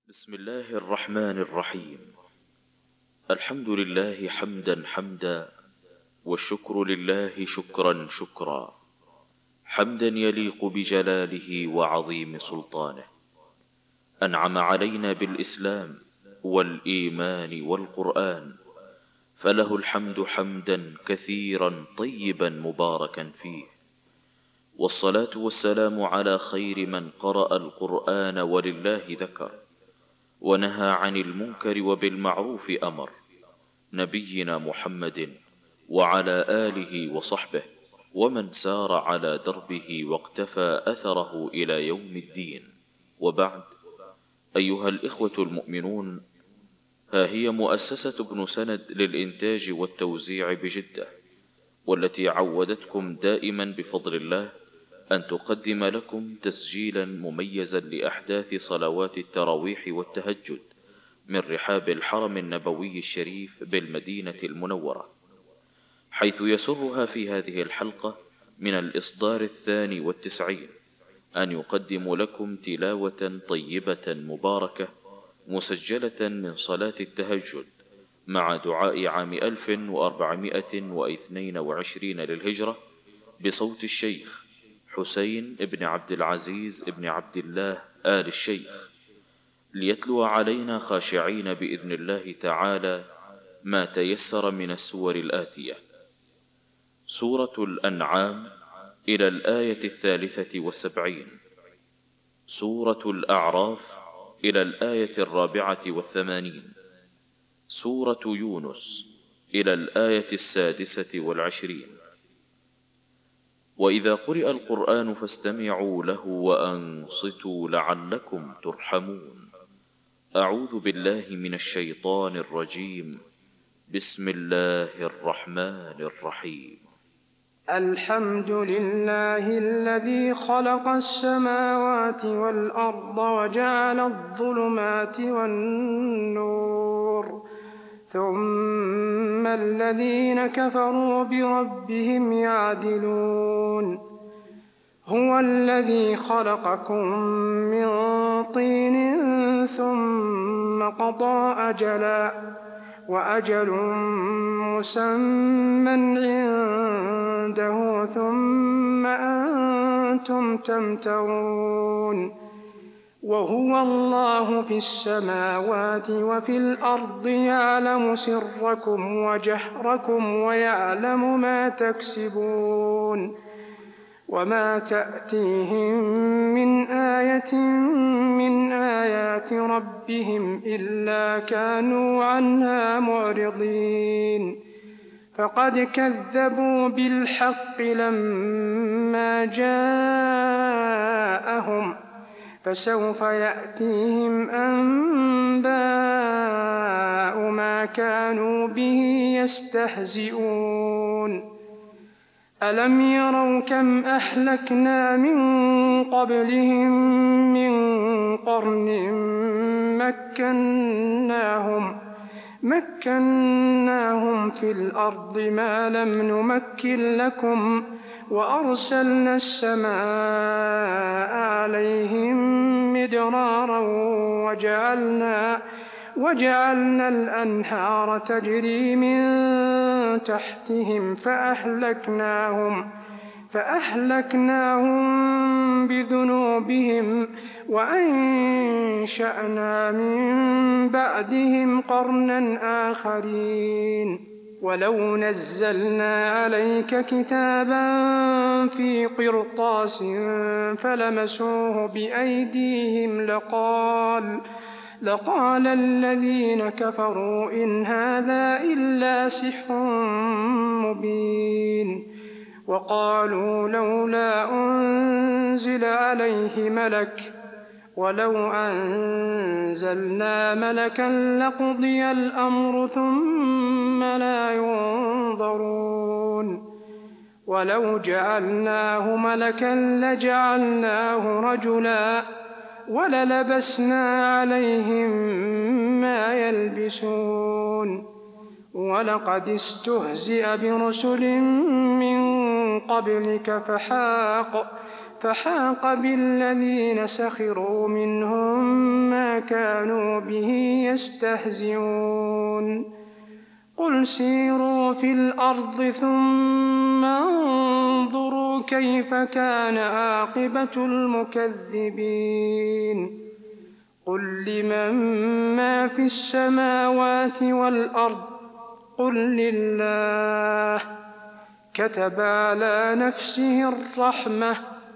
بسم الله الرحمن الرحيم. الحمد لله حمدا حمدا، والشكر لله شكرا شكرا، حمدا يليق بجلاله وعظيم سلطانه. أنعم علينا بالإسلام والإيمان والقرآن، فله الحمد حمدا كثيرا طيبا مباركا فيه. والصلاة والسلام على خير من قرأ القرآن ولله ذكر، ونهى عن المنكر وبالمعروف أمر، نبينا محمد وعلى آله وصحبه ومن سار على دربه واقتفى أثره إلى يوم الدين. وبعد، أيها الإخوة المؤمنون، ها هي مؤسسة ابن سند للإنتاج والتوزيع بجدة، والتي عودتكم دائما بفضل الله أن تقدم لكم تسجيلا مميزا لأحداث صلوات التراويح والتهجد من رحاب الحرم النبوي الشريف بالمدينة المنورة، حيث يسرها في هذه الحلقة من الإصدار 92 أن يقدم لكم تلاوة طيبة مباركة مسجلة من صلاة التهجد مع دعاء عام 1422 للهجرة بصوت الشيخ حسين بن عبد العزيز بن عبد الله آل الشيخ، ليتلو علينا خاشعين بإذن الله تعالى ما تيسر من السور الآتية: سورة الأنعام إلى الآية 73، سورة الأعراف إلى الآية 84، سورة يونس إلى الآية 26. وإذا قرئ القرآن فاستمعوا له وأنصتوا لعلكم ترحمون. أعوذ بالله من الشيطان الرجيم. بسم الله الرحمن الرحيم. الحمد لله الذي خلق السماوات والأرض وجعل الظلمات والنور، ثم الذين كفروا بربهم يعدلون. هو الذي خلقكم من طين ثم قضى أجلا، وأجل مسمى عنده، ثم أنتم تمترون. وهو الله في السماوات وفي الأرض، يعلم سركم وجهركم ويعلم ما تكسبون. وما تأتيهم من آية من آيات ربهم إلا كانوا عنها معرضين. فقد كذبوا بالحق لما جاءهم، فسوف يأتيهم أنباء ما كانوا به يستهزئون. ألم يروا كم أهلكنا من قبلهم من قرن مكناهم في الأرض ما لم نمكن لكم، وأرسلنا السماء عليهم مدرارا وجعلنا الأنهار تجري من تحتهم فأهلكناهم بذنوبهم، وأنشأنا من بعدهم قرنا آخرين. ولو نزلنا عليك كتابا في قرطاس فلمسوه بأيديهم لقال الذين كفروا إن هذا إلا سحر مبين. وقالوا لولا أنزل عليه ملك، ولو أنزلنا ملكا لقضي الأمر ثم لا ينظرون. ولو جعلناه ملكا لجعلناه رجلا، وللبسنا عليهم ما يلبسون. ولقد استهزئ برسل من قبلك فحاق بالذين سخروا منهم ما كانوا به يستهزئون قل سيروا في الأرض ثم انظروا كيف كان عاقبة المكذبين قل لمن ما في السماوات والأرض قل لله كتب على نفسه الرحمة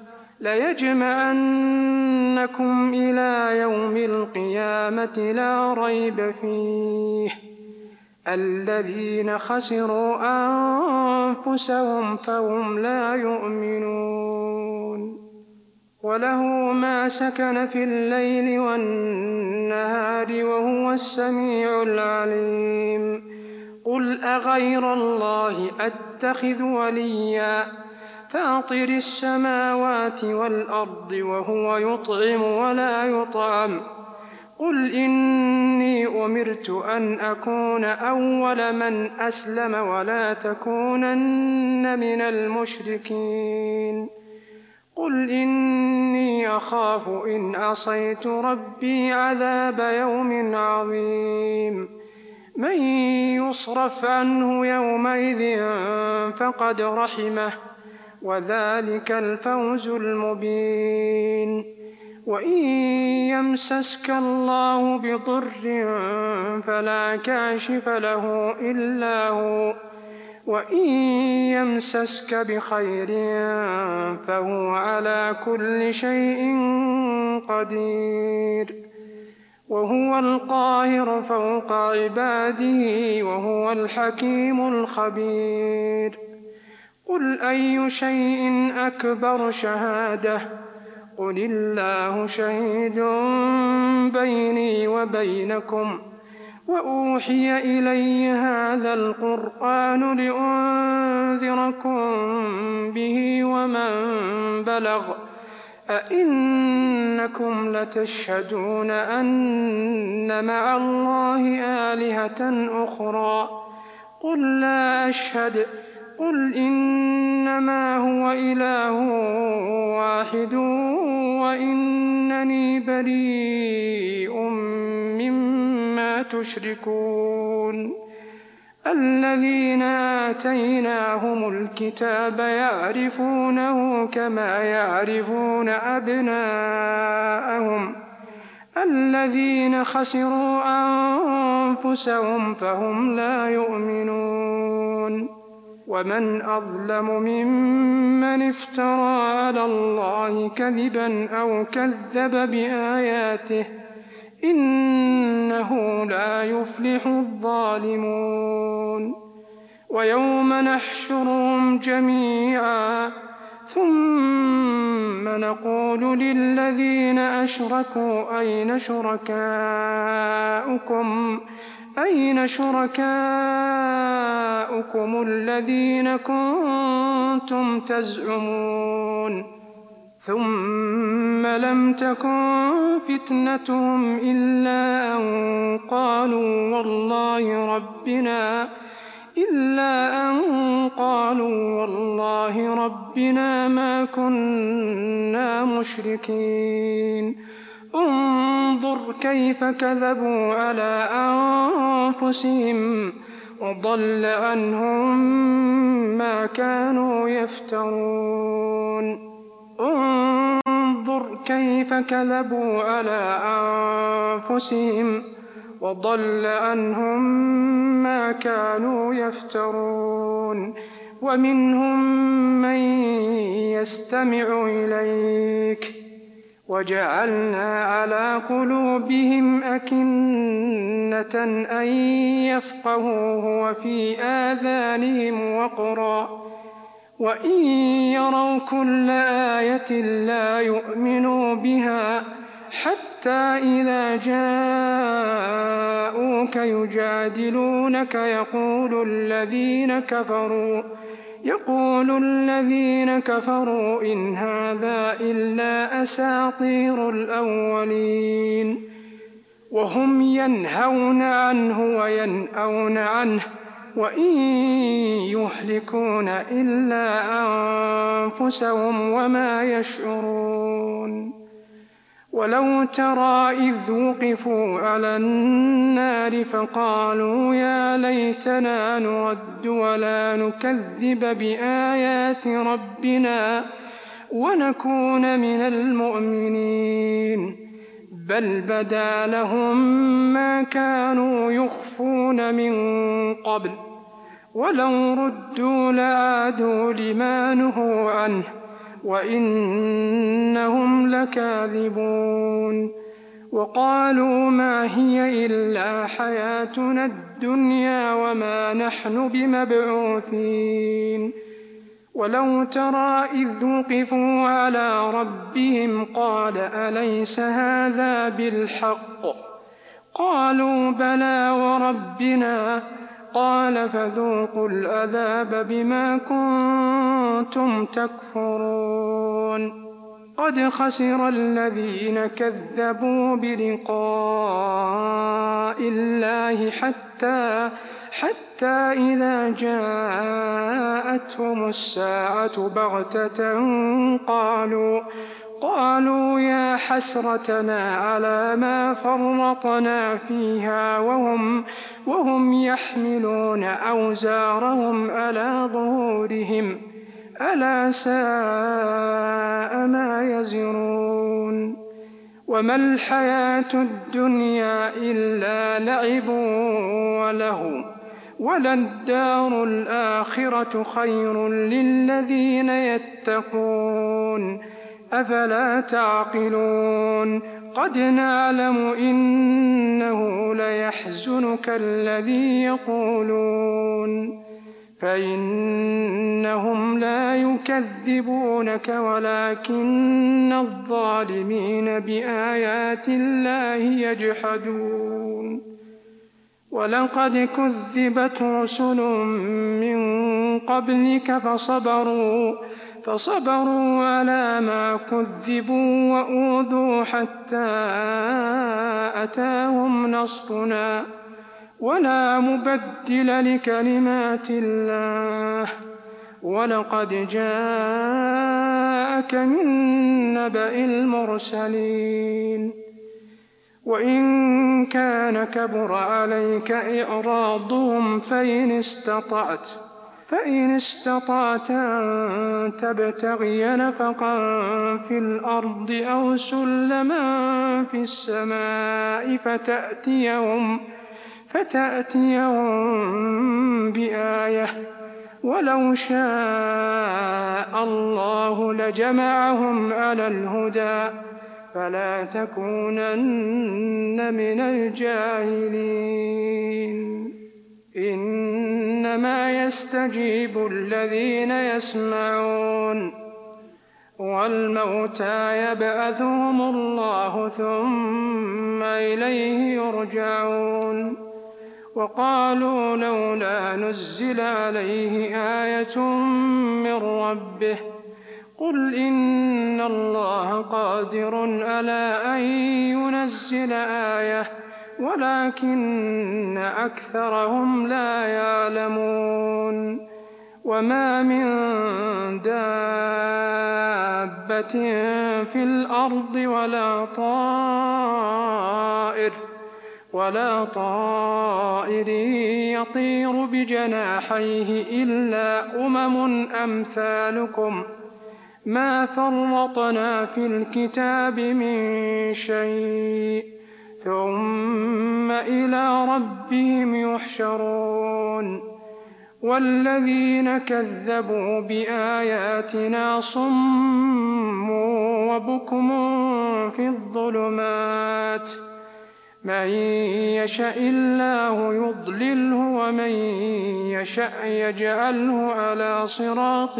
ليجمعنكم إلى يوم القيامة لا ريب فيه الذين خسروا أنفسهم فهم لا يؤمنون وله ما سكن في الليل والنهار وهو السميع العليم قل أغير الله أتخذ وليا فاطر السماوات والأرض وهو يطعم ولا يطعم قل إني أمرت أن أكون أول من أسلم ولا تكونن من المشركين قل إني أخاف إن عصيت ربي عذاب يوم عظيم من يصرف عنه يومئذ فقد رحمه وذلك الفوز المبين وإن يمسسك الله بضر فلا كاشف له إلا هو وإن يمسسك بخير فهو على كل شيء قدير وهو القاهر فوق عباده وهو الحكيم الخبير قل أي شيء أكبر شهادة قل الله شهيد بيني وبينكم وأوحي إلي هذا القرآن لأنذركم به ومن بلغ أئنكم لتشهدون أن مع الله آلهة أخرى قل لا أشهد قل إنما هو إله واحد وإنني بريء مما تشركون الذين آتيناهم الكتاب يعرفونه كما يعرفون أبناءهم الذين خسروا أنفسهم فهم لا يؤمنون ومن أظلم ممن افترى على الله كذبا أو كذب بآياته إنه لا يفلح الظالمون ويوم نحشرهم جميعا ثم نقول للذين أشركوا أين شركاؤكم الذين كنتم تزعمون ثم لم تكن فتنتهم إلا أن قالوا والله ربنا ما كنا مشركين انظر كيف كذبوا على أنفسهم وضل عنهم ما كانوا يفترون انظر كيف كذبوا على أنفسهم وضل عنهم ما كانوا يفترون ومنهم من يستمع إليك وجعلنا على قلوبهم أكنة أن يفقهوه وفي آذانهم وقرا وإن يروا كل آية لا يؤمنوا بها حتى إذا جاءوك يجادلونك يقول الذين كفروا إن هذا إلا أساطير الأولين وهم ينهون عنه وينأون عنه وإن يهلكون إلا أنفسهم وما يشعرون. ولو ترى إذ وقفوا على النار فقالوا يا ليتنا نرد ولا نكذب بآيات ربنا ونكون من المؤمنين، بل بدا لهم ما كانوا يخفون من قبل، ولو ردوا لعادوا لما نهوا عنه وإنهم لكاذبون. وقالوا ما هي إلا حياتنا الدنيا وما نحن بمبعوثين. ولو ترى إذ وقفوا على ربهم قال أليس هذا بالحق؟ قالوا بلى وربنا، قال فذوقوا العذاب بما كنتم تكفرون. قد خسر الذين كذبوا بلقاء الله حتى إذا جاءتهم الساعة بغتة قالوا يا حسرتنا على ما فرطنا فيها وهم يحملون أوزارهم على ظهورهم، ألا ساء ما يزرون. وما الحياة الدنيا إلا لعب ولهو، وللدار الآخرة خير للذين يتقون، أفلا تعقلون. قد نعلم إنه ليحزنك الذي يقولون، فإنهم لا يكذبونك ولكن الظالمين بآيات الله يجحدون. ولقد كذبت رسل من قبلك فصبروا على ما كذبوا وأوذوا حتى أتاهم نصرنا، ولا مبدل لكلمات الله. ولقد جاءك من نبأ المرسلين. وإن كان كبر عليك إعراضهم فإن استطعت أن تبتغي نفقا في الأرض أو سلما في السماء فتأتيهم بآية، ولو شاء الله لجمعهم على الهدى فلا تكونن من الجاهلين. إنما يستجيب الذين يسمعون، والموتى يبعثهم الله ثم إليه يرجعون. وقالوا لولا نزل عليه آية من ربه، قل إن الله قادر على أن ينزل آية ولكن أكثرهم لا يعلمون. وما من دابة في الأرض ولا طائر يطير بجناحيه إلا أمم أمثالكم، ما فرطنا في الكتاب من شيء، ثم إلى ربهم يحشرون. والذين كذبوا بآياتنا صم وبكم في الظلمات، من يشاء الله يضلله ومن يشاء يجعله على صراط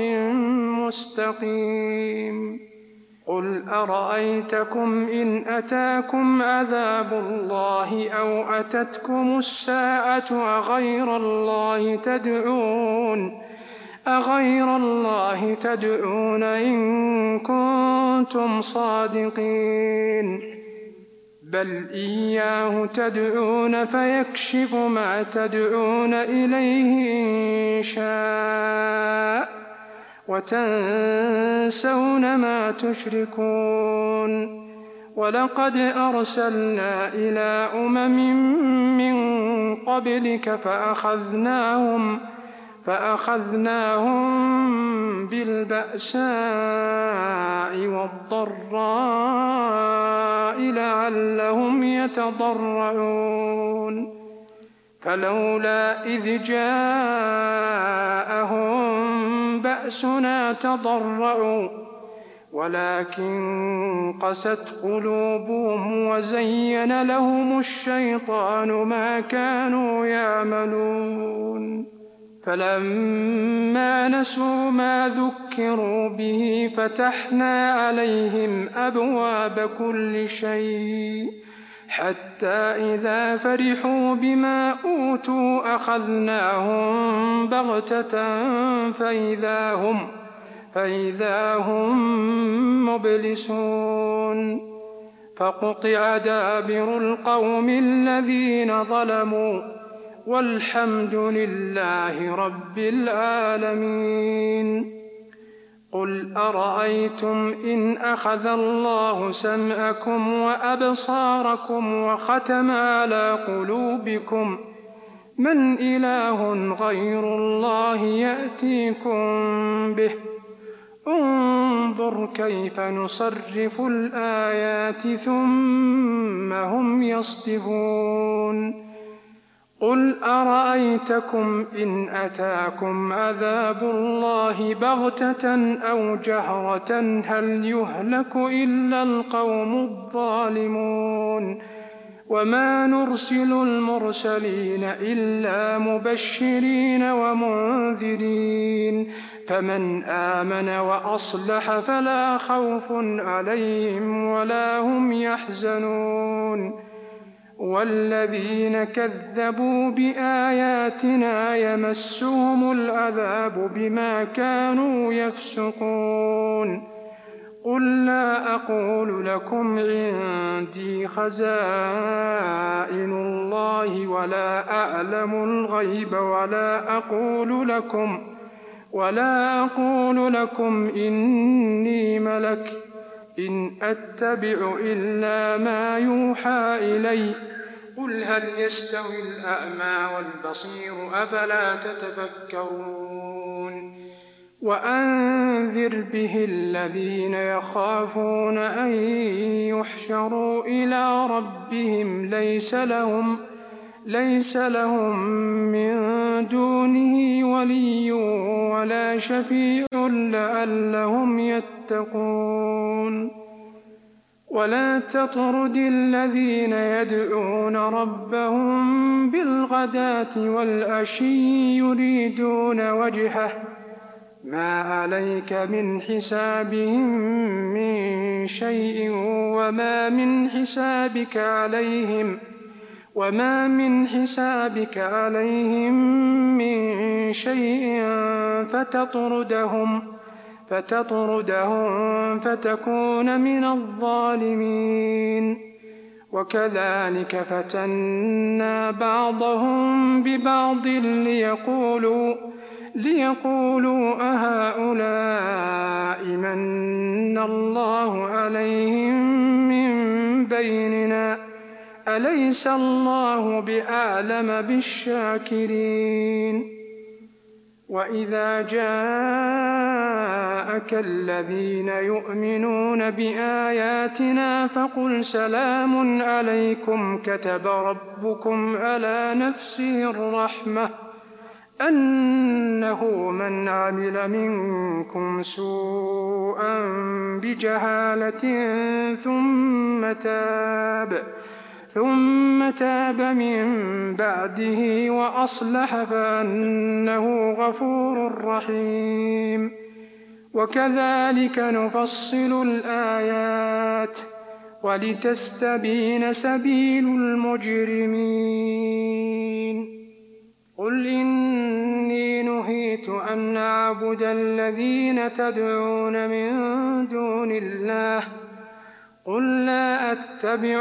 مستقيم. قل أرأيتكم إن أتاكم عذاب الله أو أتتكم الساعة أغير الله تدعون إن كنتم صادقين؟ بل إياه تدعون فيكشف ما تدعون إليه إن شاء وتنسون ما تشركون. ولقد أرسلنا إلى من قبلك فأخذناهم بالبأساء والضراء لعلهم يتضرعون. فلولا إذ جاءهم بأسنا تضرعوا ولكن قست قلوبهم وزين لهم الشيطان ما كانوا يعملون. فلما نسوا ما ذكروا به فتحنا عليهم أبواب كل شيء حتى إذا فرحوا بما أوتوا أخذناهم بغتة فإذا هم مبلسون. فقطع دابر القوم الذين ظلموا والحمد لله رب العالمين. قل أرأيتم إن أخذ الله سمعكم وأبصاركم وختم على قلوبكم من إله غير الله يأتيكم به؟ انظر كيف نصرف الآيات ثم هم يصدفون. قل أرأيتكم إن أتاكم عذاب الله بغتة أو جهرة هل يهلك إلا القوم الظالمون؟ وما نرسل المرسلين إلا مبشرين ومنذرين فمن آمن وأصلح فلا خوف عليهم ولا هم يحزنون. والذين كذبوا بآياتنا يمسهم العذاب بما كانوا يفسقون. قل لا أقول لكم عندي خزائن الله ولا أعلم الغيب ولا أقول لكم إني ملك إن أتبع إلا ما يوحى إلي. قل هل يستوي الأعمى والبصير أفلا تتفكرون. وأنذر به الذين يخافون أن يحشروا إلى ربهم ليس لهم من دونه ولي ولا شفيع لعلهم يتقون. ولا تطرد الذين يدعون ربهم بالغداة والعشي يريدون وجهه ما عليك من حسابهم من شيء وما من حسابك عليهم من شيء فتطردهم فتكون من الظالمين. وكذلك فتنا بعضهم ببعض ليقولوا أهؤلاء من الله عليهم من بيننا أليس الله بأعلم بالشاكرين. وإذا جاءك الذين يؤمنون بآياتنا فقل سلام عليكم كتب ربكم على نفسه الرحمة أنه من عمل منكم سوءا بجهالة ثم تاب من بعده وأصلح فأنه غفور رحيم. وكذلك نفصل الآيات ولتستبين سبيل المجرمين. قل إني نهيت أن أعبد الذين تدعون من دون الله قل لا أتبع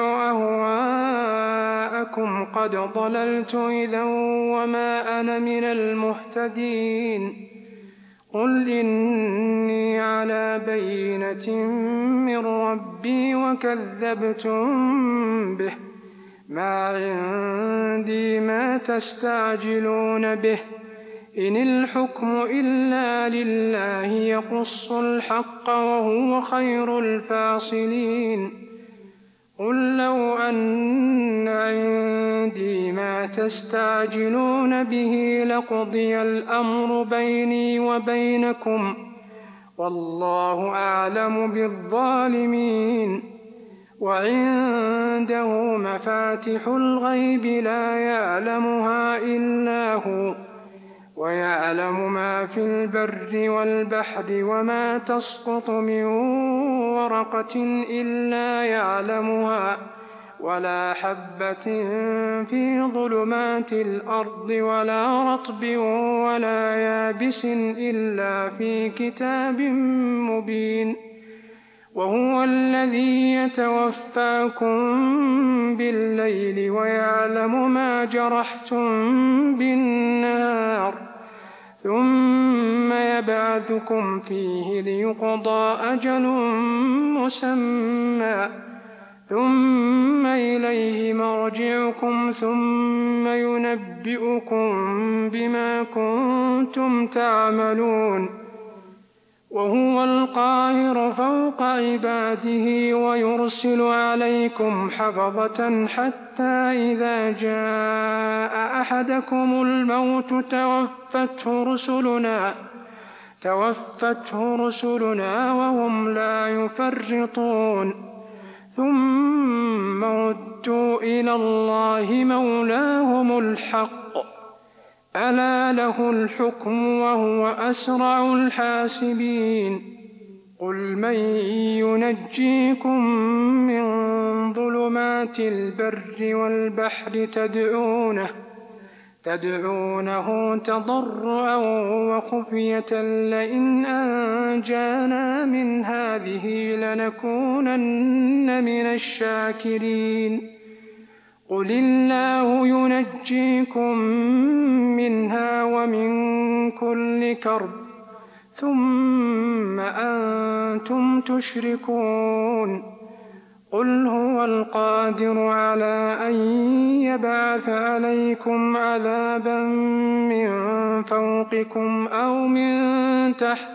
أهواءكم قد ضللت إذا وما أنا من المهتدين. قل إني على بينة من ربي وكذبتم به، ما عندي ما تستعجلون به، إن الحكم إلا لله يقص الحق وهو خير الفاصلين. قل لو أن عندي ما تستعجلون به لقضي الأمر بيني وبينكم، والله أعلم بالظالمين. وعنده مفاتح الغيب لا يعلمها إلا هو، ويعلم ما في البر والبحر، وما تسقط من ورقة إلا يعلمها، ولا حبة في ظلمات الأرض، ولا رطب ولا يابس إلا في كتاب مبين. وهو الذي يتوفاكم بالليل ويعلم ما جرحتم بالنهار، ثم يبعثكم فيه ليقضى أجل مسمى، ثم إليه مرجعكم ثم ينبئكم بما كنتم تعملون. وهو القاهر فوق عباده ويرسل عليكم حفظة حتى إذا جاء أحدكم الموت توفته رسلنا وهم لا يفرطون، ثم ردوا إلى الله مولاهم الحق، ألا له الحكم وهو أسرع الحاسبين. قل من ينجيكم من ظلمات البر والبحر تدعونه تضرعا وخفية لئن أنجانا من هذه لنكونن من الشاكرين. قل الله ينجيكم منها ومن كل كرب ثم أنتم تشركون. قل هو القادر على أن يبعث عليكم عذابا من فوقكم أو من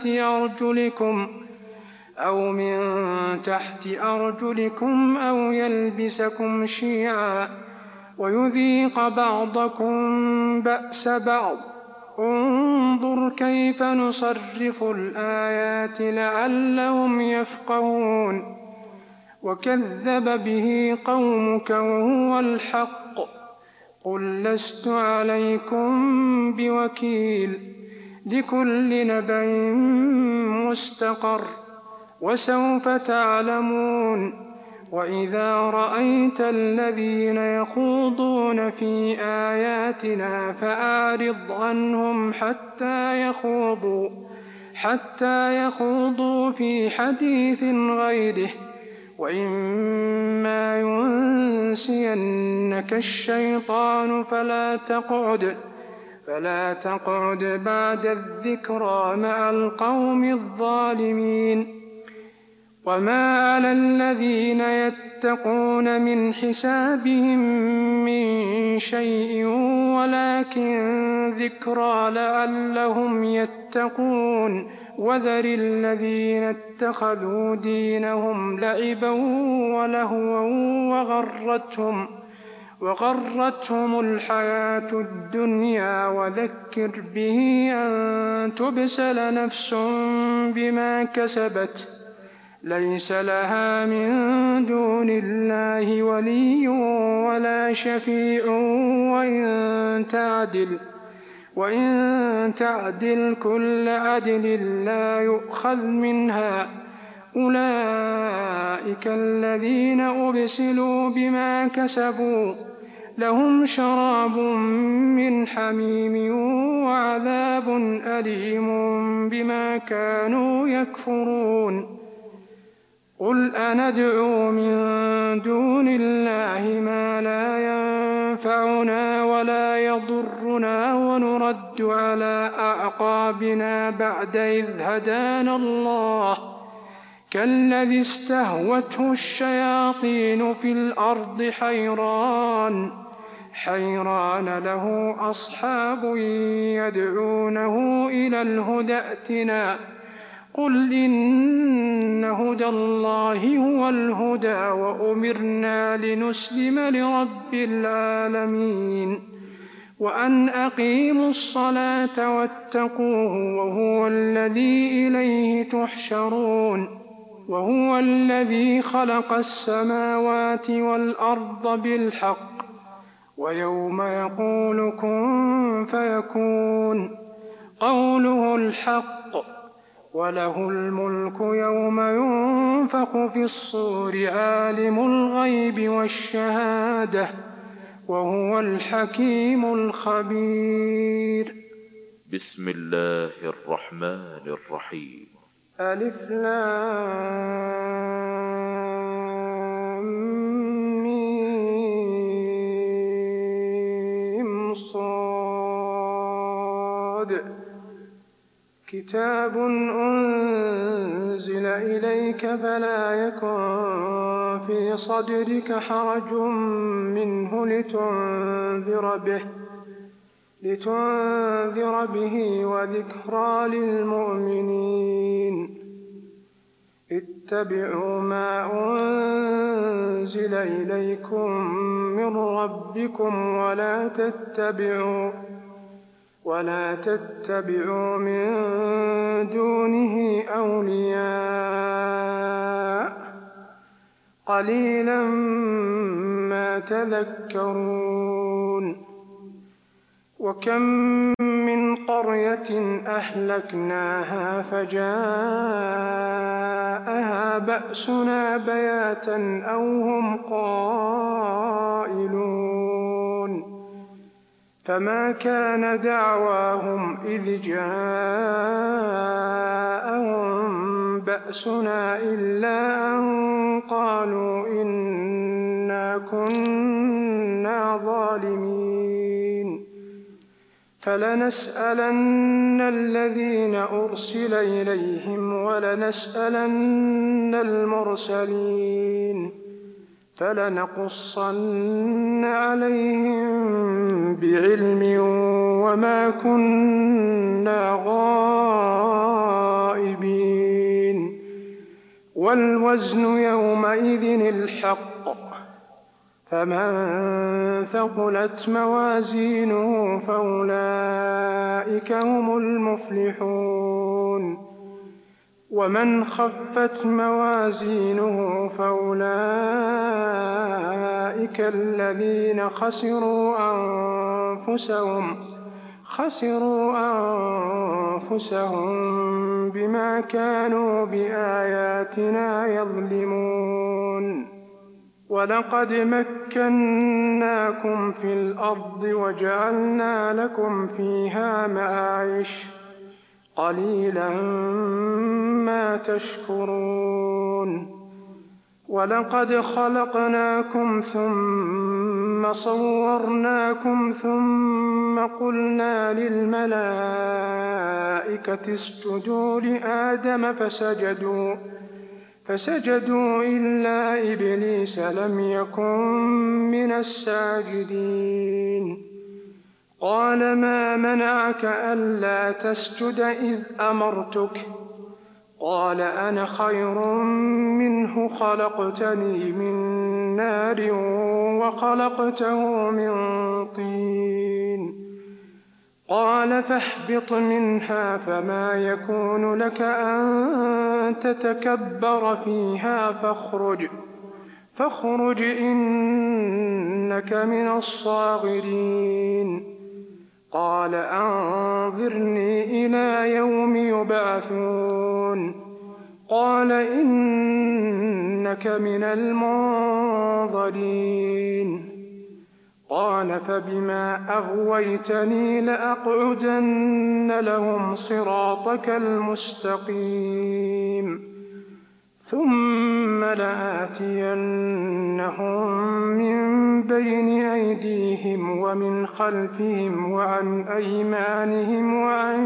تحت أرجلكم أو يلبسكم شيعا ويذيق بعضكم بأس بعض. انظر كيف نصرف الآيات لعلهم يفقهون. وكذب به قومك وهو الحق. قل لست عليكم بوكيل، لكل نبأ مستقر، وسوف تعلمون. وإذا رأيت الذين يخوضون في آياتنا فأعرض عنهم حتى يخوضوا في حديث غيره، وإما ينسينك الشيطان فلا تقعد بعد الذكرى مع القوم الظالمين. وما على الذين يتقون من حسابهم من شيء ولكن ذكرى لعلهم يتقون. وذر الذين اتخذوا دينهم لعبا ولهوا وغرتهم الحياة الدنيا، وذكر به أن تبسل نفس بما كسبت ليس لها من دون الله ولي ولا شفيع، وإن تعدل كل عدل لا يؤخذ منها. أولئك الذين أبسلوا بما كسبوا، لهم شراب من حميم وعذاب أليم بما كانوا يكفرون. قل أندعو من دون الله ما لا ينفعنا ولا يضرنا ونرد على أعقابنا بعد إذ هدانا الله كالذي استهوته الشياطين في الأرض حيران له أصحاب يدعونه إلى الهدى ائتنا قل إن هدى الله هو الهدى وأمرنا لنسلم لرب العالمين وأن أقيموا الصلاة واتقوه وهو الذي إليه تحشرون وهو الذي خلق السماوات والأرض بالحق ويوم يقول كن فيكون قوله الحق وله الملك يوم ينفخ في الصور عالم الغيب والشهادة وهو الحكيم الخبير. بسم الله الرحمن الرحيم. ألف لام ميم صاد كتاب أنزل إليك فلا يكن في صدرك حرج منه لتنذر به وذكرى للمؤمنين اتبعوا ما أنزل إليكم من ربكم ولا تتبعوا من دونه أولياء قليلا ما تذكرون. وكم من قرية أهلكناها فجاءها بأسنا بياتا أو هم قائلون فما كان دعواهم إذ جاءهم بأسنا إلا أن قالوا إنا كنا ظالمين فلنسألن الذين أرسل إليهم ولنسألن المرسلين فلنقصن عليهم بعلم وما كنا غائبين والوزن يومئذ الحق فمن ثقلت موازينه فأولئك هم المفلحون ومن خفت موازينه فأولئك الذين خسروا أنفسهم بما كانوا بآياتنا يظلمون. ولقد مكناكم في الأرض وجعلنا لكم فيها معايش قليلا ما تشكرون. ولقد خلقناكم ثم صورناكم ثم قلنا للملائكة اسجدوا لآدم فسجدوا إلا إبليس لم يكن من الساجدين. قال ما منعك ألا تسجد إذ أمرتك قال أنا خير منه خلقتني من نار وخلقته من طين. قال فاهبط منها فما يكون لك أن تتكبر فيها فاخرج إنك من الصاغرين. قال أنظرني إلى يوم يبعثون. قال إنك من المنظرين. قال فبما أغويتني لأقعدن لهم صراطك المستقيم ثم لآتينهم من بين أيديهم ومن خلفهم وعن أيمانهم وعن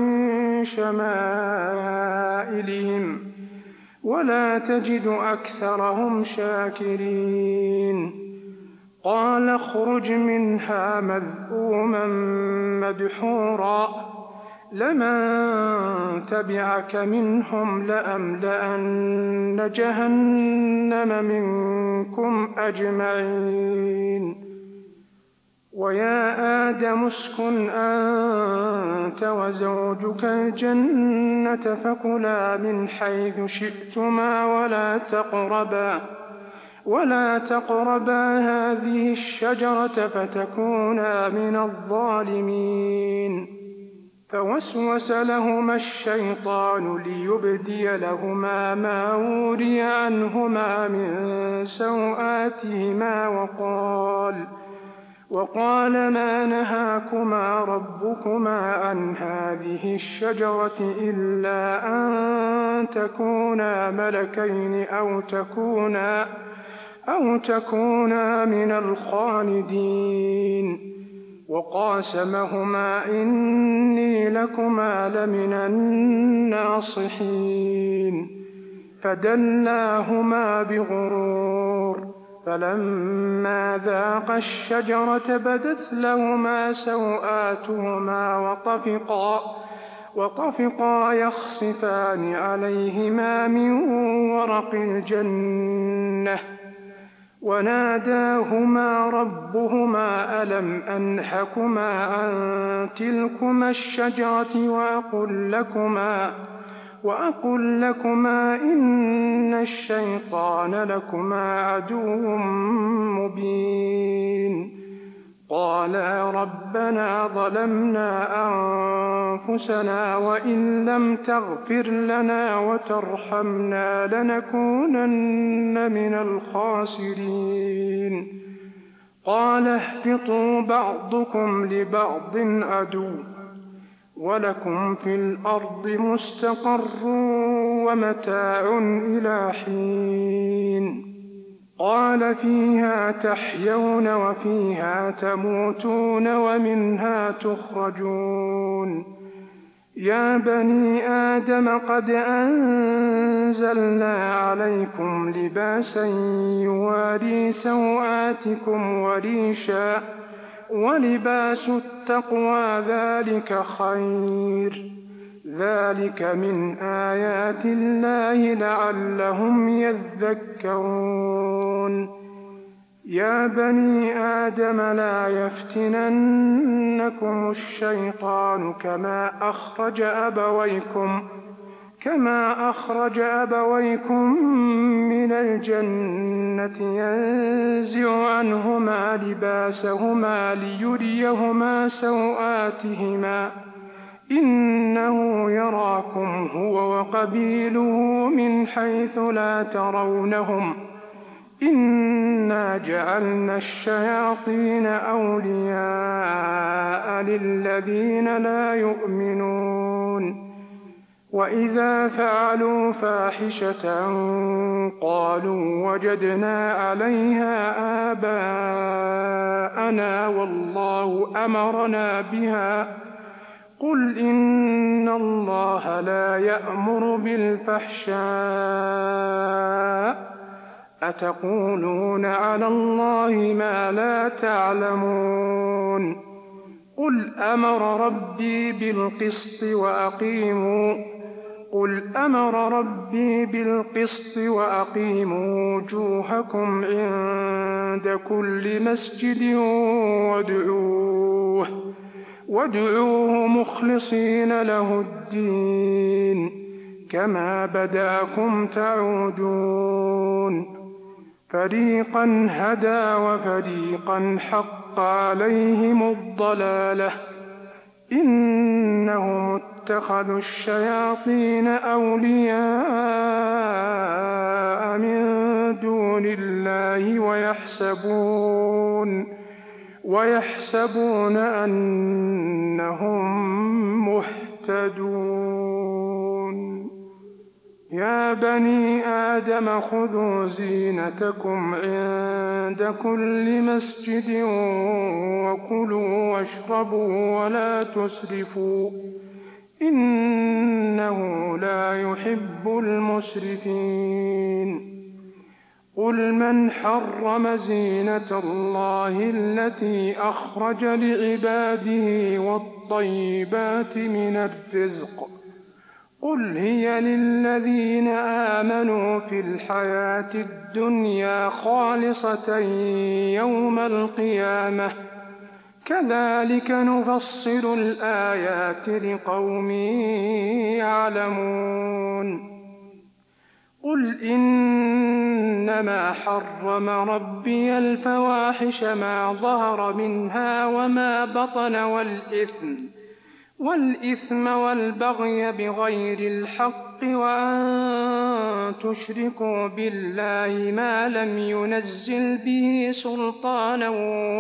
شمائلهم ولا تجد أكثرهم شاكرين. قال اخرج منها مذءوما مدحورا لمن تبعك منهم لأملأن جهنم منكم أجمعين. ويا آدم اسكن أنت وزوجك الجنة فكلا من حيث شئتما ولا تقربا هذه الشجرة فتكونا من الظالمين. فوسوس لهما الشيطان ليبدي لهما ما وري عنهما من سوآتهما وقال ما نهاكما ربكما عن هذه الشجرة إلا أن تكونا ملكين أو تكونا من الخالدين. وقاسمهما إني لكما لمن الناصحين. فدلاهما بغرور فلما ذاقا الشجرة بدت لهما سوآتهما وطفقا يخصفان عليهما من ورق الجنة وناداهما ربهما ألم أنهكما عن تلكما الشجرة وأقل لكما إن الشيطان لكما عدو مبين. قالا ربنا ظلمنا أنفسنا وإن لم تغفر لنا وترحمنا لنكونن من الخاسرين. قال اهبطوا بعضكم لبعض عدو ولكم في الأرض مستقر ومتاع إلى حين. قال فيها تحيون وفيها تموتون ومنها تخرجون. يا بني آدم قد أنزلنا عليكم لباسا يواري سوآتكم وريشا ولباس التقوى ذلك خير. ذلك من آيات الله لعلهم يذكرون. يا بني آدم لا يفتننكم الشيطان كما أخرج أبويكم من الجنة ينزع عنهما لباسهما ليريهما سوآتهما إنه يراكم هو وقبيله من حيث لا ترونهم إنا جعلنا الشياطين أولياء للذين لا يؤمنون. وإذا فعلوا فاحشة قالوا وجدنا عليها آباءنا والله أمرنا بها قل إن الله لا يأمر بالفحشاء أتقولون على الله ما لا تعلمون. قل أمر ربي بالقسط وأقيموا وجوهكم عند كل مسجد وادعوه مخلصين له الدين كما بدأكم تعودون. فريقا هدى وفريقا حق عليهم الضلالة إنهم اتخذوا الشياطين أولياء من دون الله ويحسبون أنهم مهتدون. يا بني آدم خذوا زينتكم عند كل مسجد وكلوا واشربوا ولا تسرفوا إنه لا يحب المسرفين قل من حرم زينة الله التي أخرج لعباده والطيبات من الرزق قل هي للذين آمنوا في الحياة الدنيا خالصة يوم القيامة كذلك نفصل الآيات لقوم يعلمون قل إنما حرم ربي الفواحش ما ظهر منها وما بطن والإثم والبغي بغير الحق وأن تشركوا بالله ما لم ينزل به سلطانا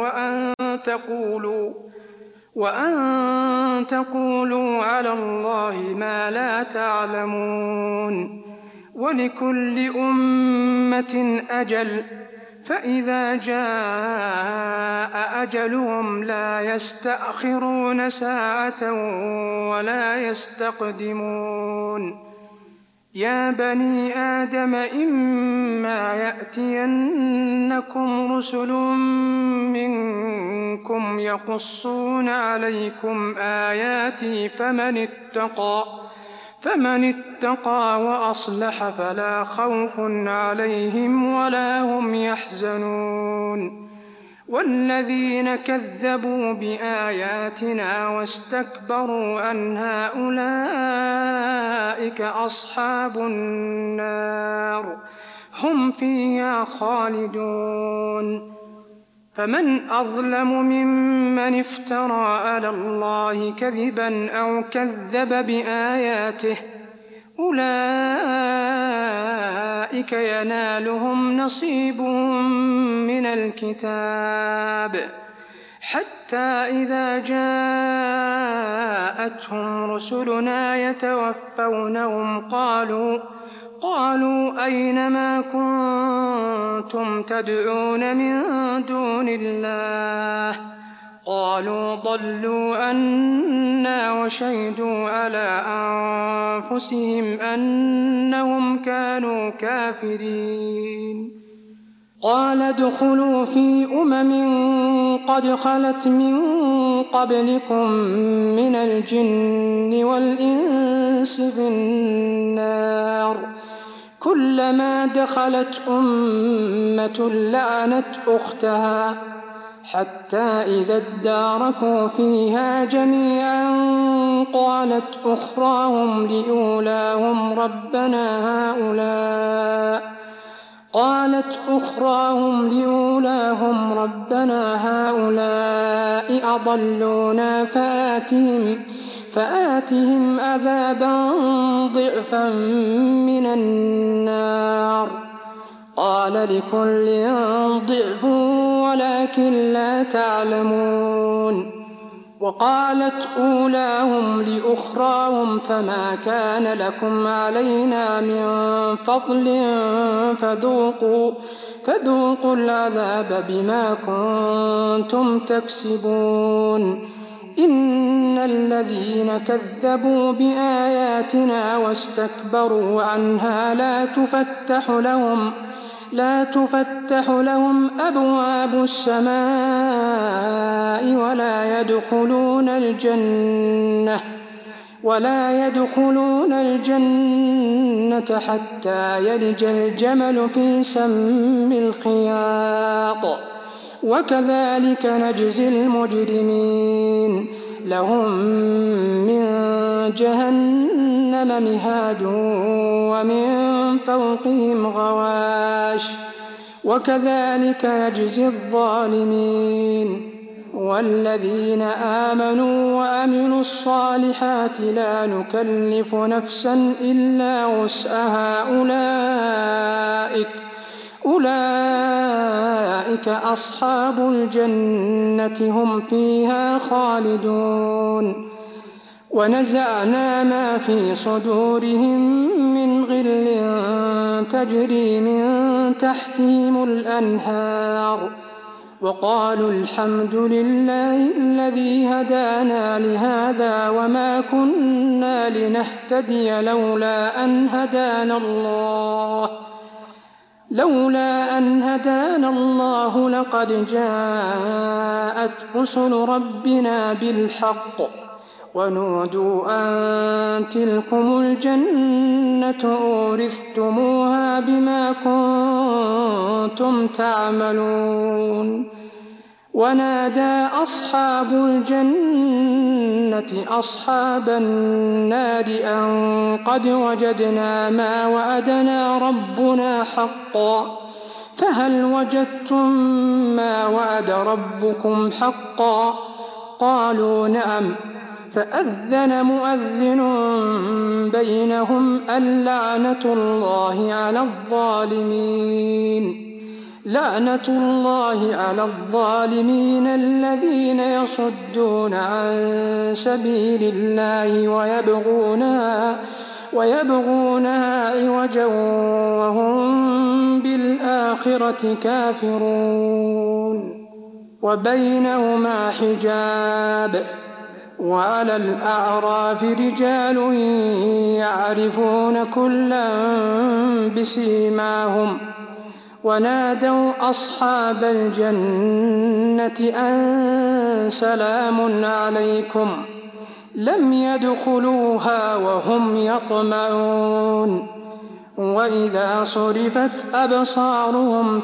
وأن تقولوا على الله ما لا تعلمون ولكل أمة أجل فإذا جاء أجلهم لا يستأخرون ساعة ولا يستقدمون يا بني آدم إما يأتينكم رسل منكم يقصون عليكم آياتي فمن اتقى وأصلح فلا خوف عليهم ولا هم يحزنون والذين كذبوا بآياتنا واستكبروا عنها أولئك أصحاب النار هم فيها خالدون فمن أظلم ممن افترى على الله كذبا أو كذب بآياته أولئك ينالهم نصيبهم من الكتاب حتى إذا جاءتهم رسلنا يتوفونهم قالوا أين ما كنتم تدعون من دون الله قالوا ضلوا عنا وشهدوا على أنفسهم أنهم كانوا كافرين قال ادخلوا في قد خلت من قبلكم من الجن والإنس في النار كلما دخلت أمة لعنت أختها حتى إذا اداركوا فيها جميعا قالت أخراهم لأولاهم ربنا هؤلاء أضلونا فآتهم عذابا ضعفا من النار قال لكل ضعف ولكن لا تعلمون وقالت أولاهم لأخراهم فما كان لكم علينا من فضل فذوقوا العذاب بما كنتم تكسبون إن الذين كذبوا بآياتنا واستكبروا عنها لا تفتح لهم أبواب السماء ولا يدخلون الجنة حتى يلج الجمل في سم الخياط وكذلك نجزي المجرمين لهم من جهنم مهاد ومن فوقهم غواش وكذلك نجزي الظالمين والذين آمنوا وعملوا الصالحات لا نكلف نفسا إلا وسعها أولئك أصحاب الجنة هم فيها خالدون ونزعنا ما في صدورهم من غل ظِلٍّ تجري من تحتهم الأنهار وقالوا الحمد لله الذي هدانا لهذا وما كنا لنهتدي لولا أن هدانا الله لقد جاءت رسل ربنا بالحق ونودوا أن تلكم الجنة أورثتموها بما كنتم تعملون ونادى أصحاب الجنة أصحاب النار أن قد وجدنا ما وعدنا ربنا حقا فهل وجدتم ما وعد ربكم حقا قالوا نعم فأذن مؤذن بينهم اللعنة الله على الظالمين الذين يصدون عن سبيل الله ويبغونها عوجا وهم بالآخرة كافرون وبينهما حجاب وعلى الأعراف رجال يعرفون كلا بسيماهم ونادوا أصحاب الجنة أن سلام عليكم لم يدخلوها وهم يطمعون وإذا صرفت أبصارهم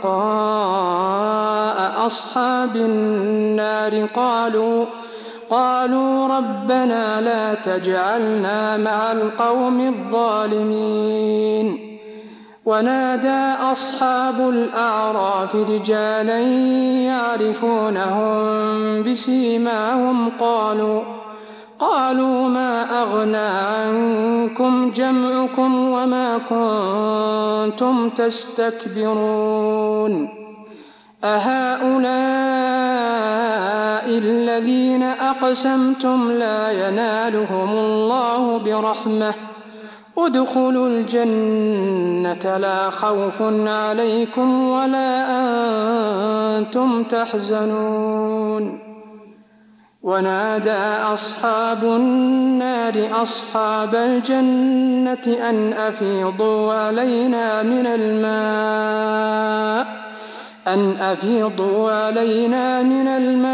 تلقاء أصحاب النار قالوا ربنا لا تجعلنا مع القوم الظالمين ونادى أصحاب الأعراف رجالا يعرفونهم بسيماهم قالوا ما أغنى عنكم جمعكم وما كنتم تستكبرون أهؤلاء الذين أقسمتم لا ينالهم الله برحمة ادخلوا الجنة لا خوف عليكم ولا أنتم تحزنون ونادى أصحاب النار أصحاب الجنة أن أفيضوا علينا من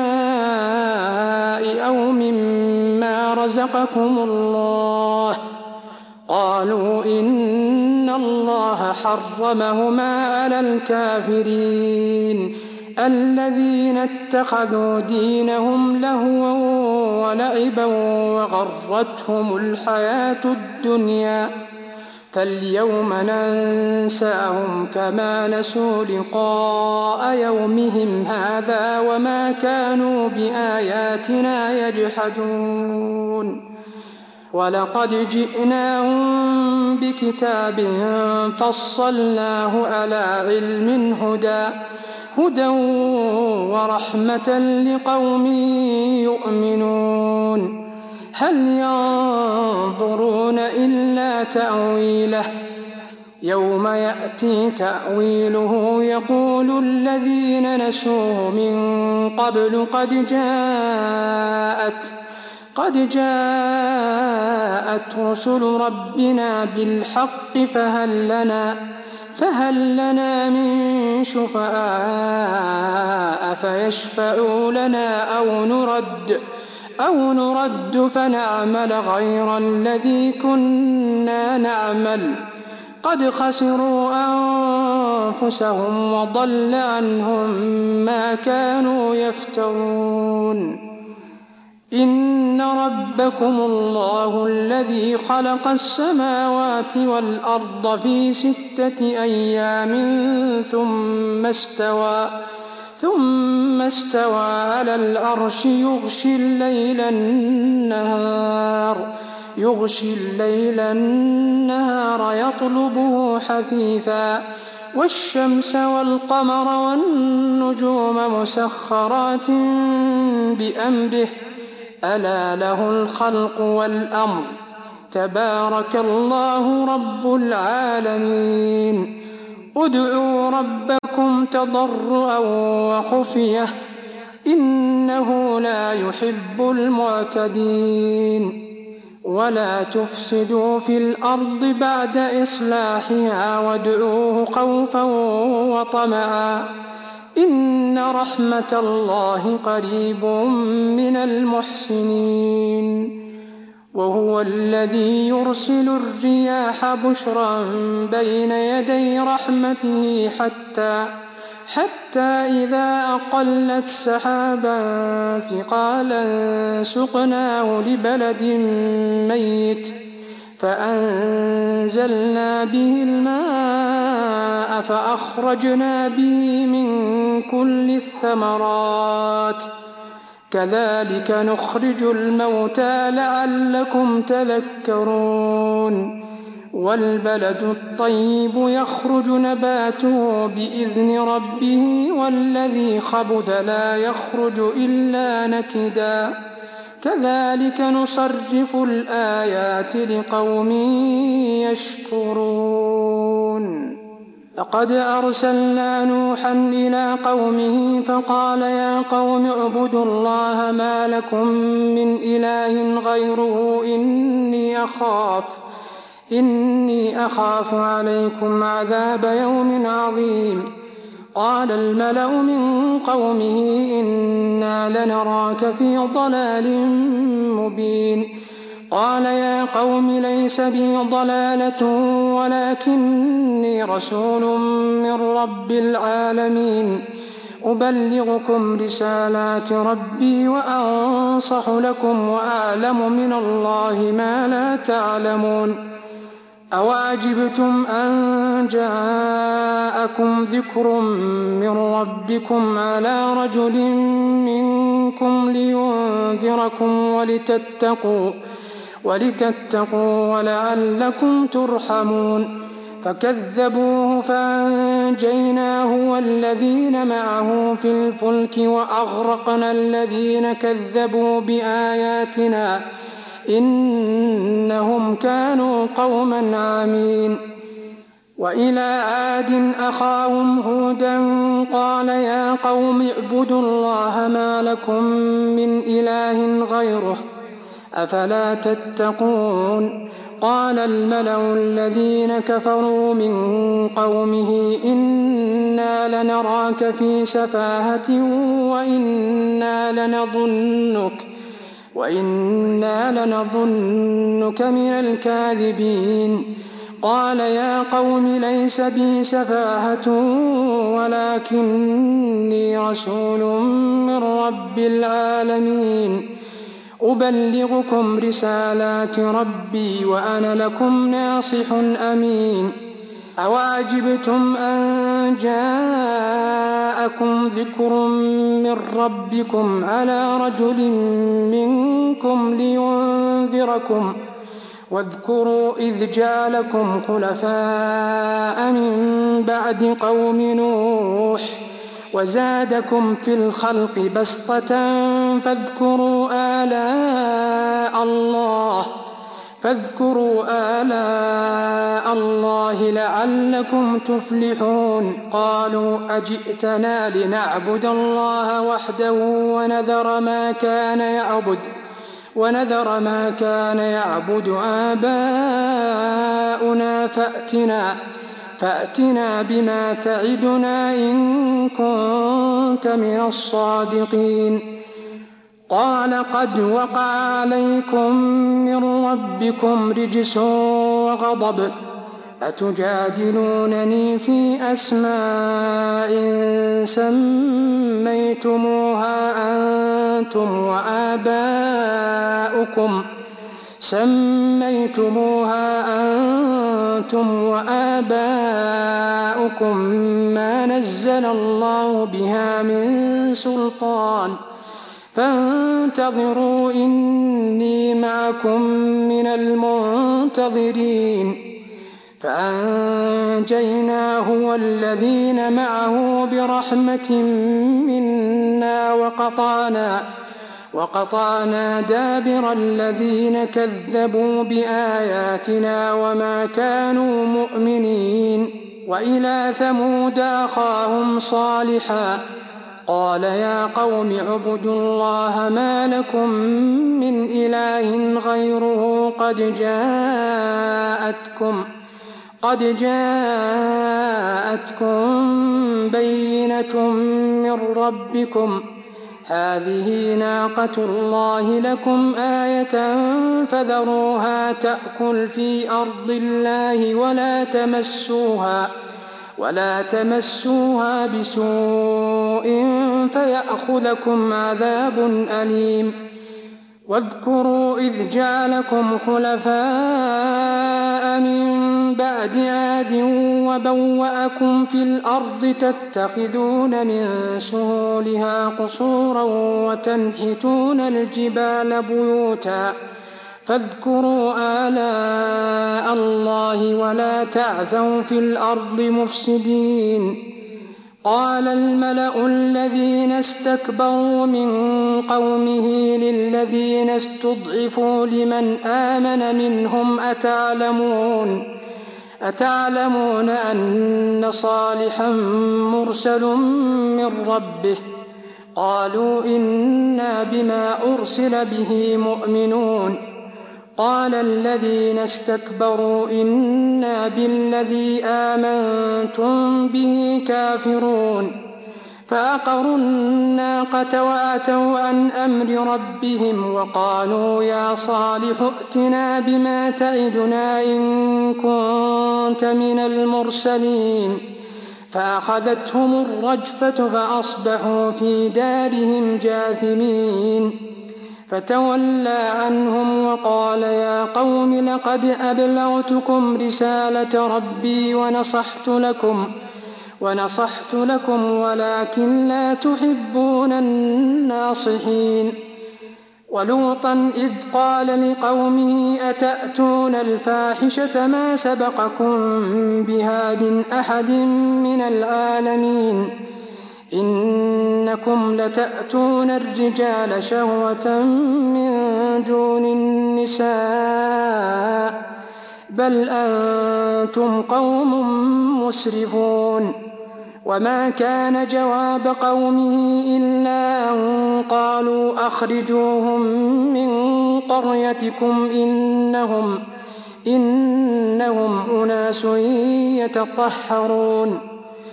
الماء أو مما رزقكم الله قالوا إن الله حرمهما على الكافرين الذين اتخذوا دينهم لهوا ولعبا وغرتهم الحياة الدنيا فاليوم ننساهم كما نسوا لقاء يومهم هذا وما كانوا بآياتنا يجحدون ولقد جئناهم بكتاب فصلناه على علم هدى ورحمة لقوم يؤمنون هل ينظرون إلا تأويله يوم يأتي تأويله يقول الذين نسوه من قبل قد جاءت رسل ربنا بالحق فهل لنا من شفعاء فيشفعوا لنا أو نرد فنعمل غير الذي كنا نعمل قد خسروا أنفسهم وضل عنهم ما كانوا يفترون إن ربكم الله الذي خلق السماوات والأرض في 6 أيام ثم استوى على العرش يغشي الليل النهار يطلبه حثيثا والشمس والقمر والنجوم مسخرات بأمره ألا له الخلق والأمر تبارك الله رب العالمين. ادعوا ربكم تضرعا وخفية إنه لا يحب المعتدين. ولا تفسدوا في الأرض بعد إصلاحها وادعوه خوفا وطمعا إن رحمة الله قريب من المحسنين. وهو الذي يرسل الرياح بشرا بين يدي رحمته حتى إذا أقلت سحابا ثقالا سقناه لبلد ميت فأنزلنا به الماء فأخرجنا به من كل الثمرات كذلك نخرج الموتى لعلكم تذكرون. والبلد الطيب يخرج نباته بإذن ربه والذي خبث لا يخرج إلا نكدا كذلك نصرف الآيات لقوم يشكرون. لقد أرسلنا نوحا إلى قومه فقال يا قوم اعبدوا الله ما لكم من إله غيره إني أخاف عليكم عذاب يوم عظيم. قال الملأ من قومه إنا لنراك في ضلال مبين. قال يا قوم ليس بي ضلالة ولكني رسول من رب العالمين أبلغكم رسالات ربي وأنصح لكم وأعلم من الله ما لا تعلمون. أوعجبتم أن جاءكم ذكر من ربكم على رجل منكم لينذركم ولتتقوا ولعلكم ترحمون. فكذبوه فأنجيناه والذين معه في الفلك وأغرقنا الذين كذبوا بآياتنا إنهم كانوا قوما عمين. وإلى عاد أخاهم هودا قال يا قوم اعبدوا الله ما لكم من إله غيره أفلا تتقون. قال الملأ الذين كفروا من قومه إنا لنراك في سفاهة وإنا لنظنك من الكاذبين. قال يا قوم ليس بي سفاهة ولكني رسول من رب العالمين أبلغكم رسالات ربي وأنا لكم ناصح أمين. أوعجبتم أن جاءكم ذكر من ربكم على رجل منكم لينذركم واذكروا إذ جعلكم خلفاء من بعد قوم نوح وزادكم في الخلق بسطة فاذكروا آلاء الله لعلكم تفلحون. قالوا أجئتنا لنعبد الله وحده ونذر ما كان يعبد آباؤنا فأتنا بما تعدنا إن كنت من الصادقين. قال قد وقع عليكم من ربكم رجس وغضب أتجادلونني في أسماء سميتموها أنتم وآباؤكم ما نزل الله بها من سلطان فانتظروا إني معكم من المنتظرين. فأنجيناه والذين معه برحمة منا وقطعنا دابر الذين كذبوا بآياتنا وما كانوا مؤمنين. وإلى ثمود أخاهم صالحا قال يا قوم اعبدوا الله ما لكم من إله غيره قد جاءتكم بينة من ربكم هذه ناقة الله لكم آية فذروها تأكل في أرض الله ولا تمسوها بسوء فيأخذكم عذاب أليم. واذكروا إذ جعلكم خلفاء من بعد عاد وبوأكم في الأرض تتخذون من سهولها قصورا وتنحتون الجبال بيوتا فاذكروا آلاء الله ولا تعثوا في الأرض مفسدين. قال الملأ الذين استكبروا من قومه للذين استضعفوا لمن آمن منهم أتعلمون أن صالحا مرسل من ربه قالوا إنا بما أرسل به مؤمنون. قال الذين استكبروا إنا بالذي آمنتم به كافرون. فعقروا الناقة وعتوا عن أمر ربهم وقالوا يا صالح ائتنا بما تعدنا إن كنت من المرسلين. فأخذتهم الرجفة فأصبحوا في دارهم جاثمين. فتولى عنهم وقال يا قوم لقد أبلغتكم رسالة ربي ونصحت لكم ولكن لا تحبون الناصحين. ولوطا إذ قال لقومه أتأتون الفاحشة ما سبقكم بها من أحد من العالمين إنكم لتأتون الرجال شهوة من دون النساء بل أنتم قوم مسرفون. وما كان جواب قومه إلا أن قالوا أخرجوهم من قريتكم إنهم أناس يتطهرون.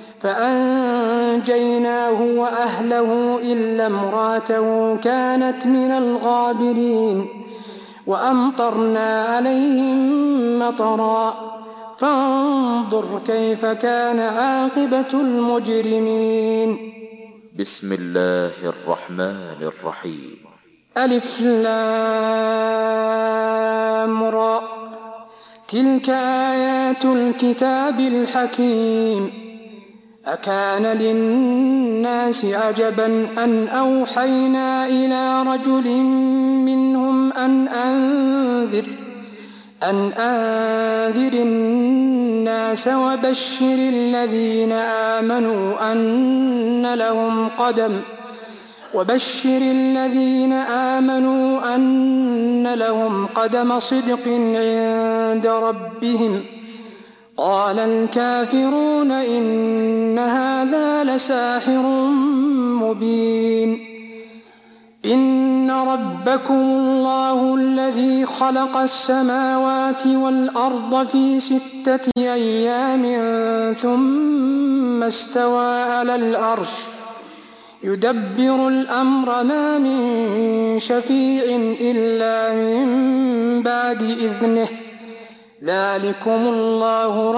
فأنجيناه وأهله إلا امرأته كانت من الغابرين. وأمطرنا عليهم مطرا فانظر كيف كان عاقبة المجرمين. بسم الله الرحمن الرحيم. ألف لام را تلك آيات الكتاب الحكيم. أكان للناس عجبا أن أوحينا إلى رجل منهم أن أنذر الناس وبشر الذين آمنوا أن لهم قدم صدق عند ربهم. قال الكافرون إن هذا لساحر مبين. إن ربكم الله الذي خلق السماوات والأرض في 6 أيام ثم استوى على العرش يدبر الأمر ما من شفيع إلا من بعد إذنه ذلكم الله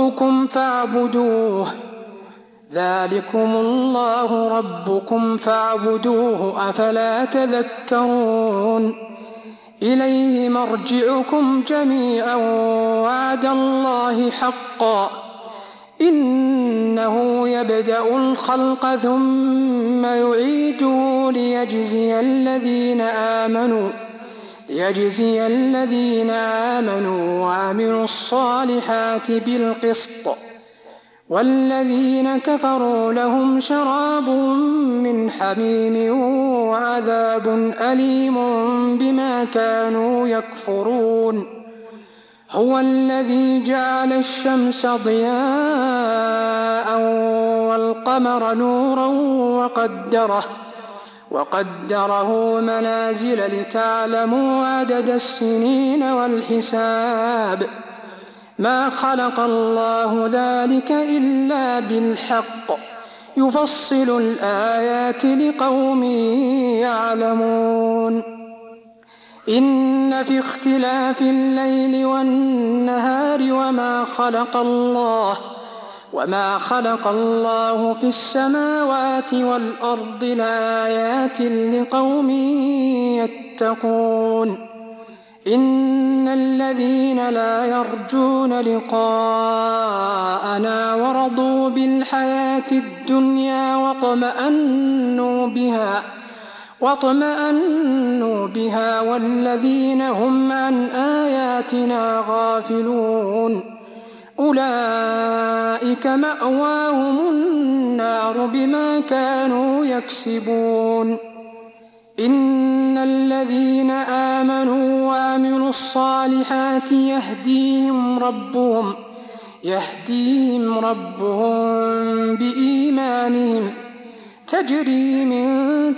ربكم فاعبدوه أفلا تذكرون. إليه مرجعكم جميعا وعد الله حقا إنه يبدأ الخلق ثم يعيده ليجزي الذين آمنوا وعملوا الصالحات بالقسط والذين كفروا لهم شراب من حميم وعذاب أليم بما كانوا يكفرون. هو الذي جعل الشمس ضياء والقمر نورا وقدره منازل لتعلموا عدد السنين والحساب. ما خلق الله ذلك إلا بالحق يفصل الآيات لقوم يعلمون. إن في اختلاف الليل والنهار وما خلق الله في السماوات والأرض لآيات لقوم يتقون. إن الذين لا يرجون لقاءنا ورضوا بالحياة الدنيا واطمأنوا بها والذين هم عن آياتنا غافلون أولئك مأواهم النار بما كانوا يكسبون. إن الذين آمنوا وعملوا الصالحات يهديهم ربهم بإيمانهم تجري من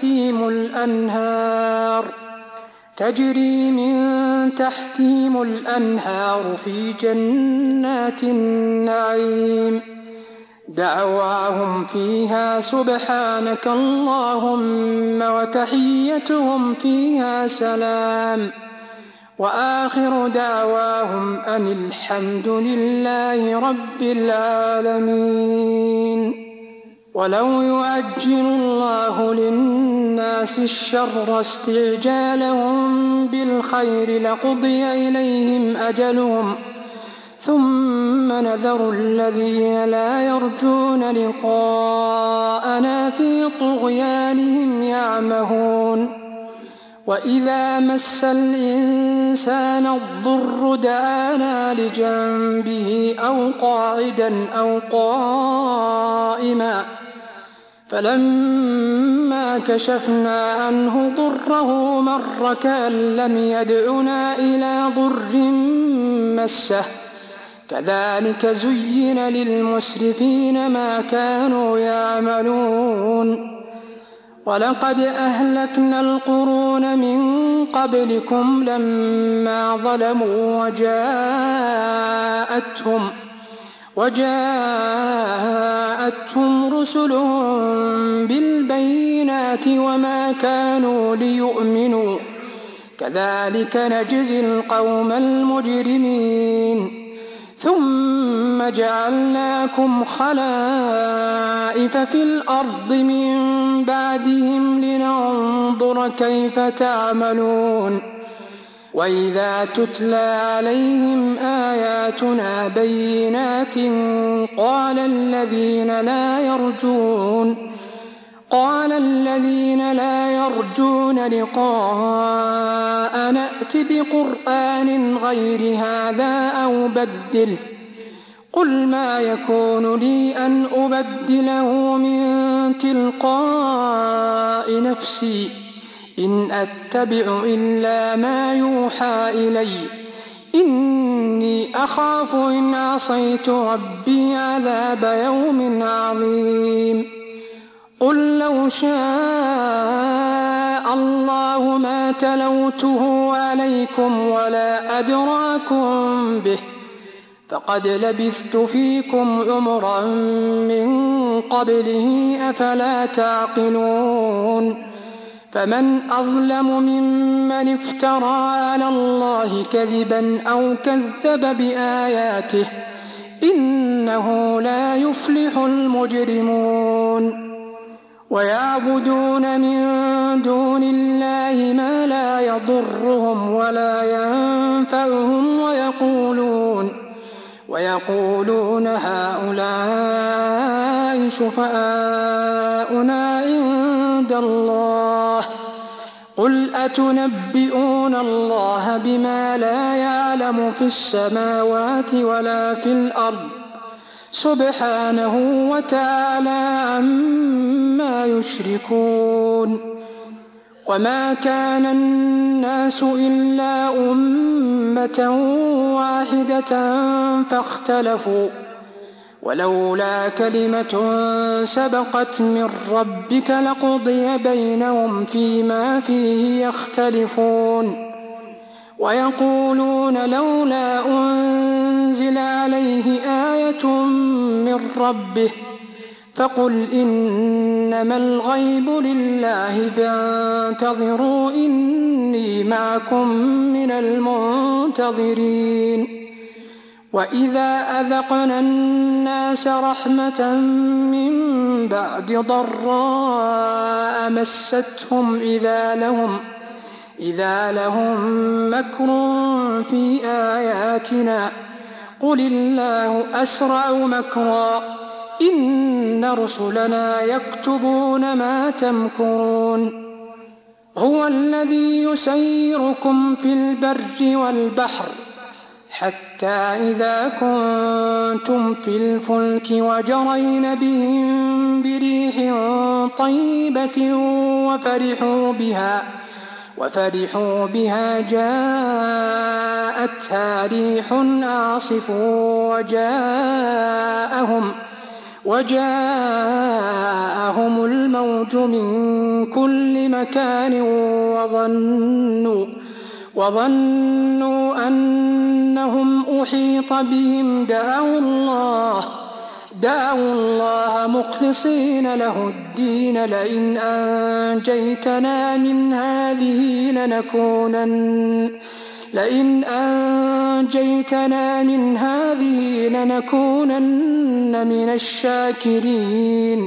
تحتهم الأنهار في جنات النعيم. دعواهم فيها سبحانك اللهم وتحيتهم فيها سلام وآخر دعواهم أن الحمد لله رب العالمين. ولو يعجل الله للناس الشر استعجالهم بالخير لقضي إليهم أجلهم ثم نذر الذين لا يرجون لقاءنا في طغيانهم يعمهون. وإذا مس الإنسان الضر دعانا لجنبه أو قاعدا أو قائما فلما كشفنا عنه ضره مر كأن لم يدعنا إلى ضر مسه كذلك زين للمسرفين ما كانوا يعملون. ولقد أهلكنا القرون من قبلكم لما ظلموا وجاءتهم رسلهم بالبينات وما كانوا ليؤمنوا كذلك نجزي القوم المجرمين. ثم جعلناكم خلائف في الأرض من بعدهم لننظر كيف تعملون. وإذا تتلى عليهم آياتنا بينات قال الذين لا يرجون لقاء نأت بقرآن غير هذا أو بدله قل ما يكون لي أن أبدله من تلقاء نفسي إن أتبع إلا ما يوحى إلي إني أخاف إن عصيت ربي عذاب يوم عظيم. قل لو شاء الله ما تلوته عليكم ولا أدراكم به فقد لبثت فيكم عمرا من قبله أفلا تعقلون. فمن أظلم ممن افترى على الله كذبا أو كذب بآياته إنه لا يفلح المجرمون. ويعبدون من دون الله ما لا يضرهم ولا ينفعهم ويقولون هؤلاء شفعاؤنا عند الله قل أتنبئون الله بما لا يعلم في السماوات ولا في الأرض سبحانه وتعالى عما يشركون. وما كان الناس إلا أمة واحدة فاختلفوا، ولولا كلمة سبقت من ربك لقضي بينهم فيما فيه يختلفون. ويقولون لولا أنزل عليه آية من ربه فقل إنما الغيب لله فانتظروا إني معكم من المنتظرين. وإذا أذقنا الناس رحمة من بعد ضراء مستهم إذا لهم مكر في آياتنا قل الله أسرع مكرا إن رسلنا يكتبون ما تمكرون. هو الذي يسيركم في البر والبحر حتى إذا كنتم في الفلك وجرين بهم بريح طيبة وفرحوا بها جاءتها ريح عاصف وجاءهم الموج من كل مكان وظنوا أنهم أحيط بهم دعوا الله مخلصين له الدين لئن أنجيتنا من هذه لنكونن من الشاكرين.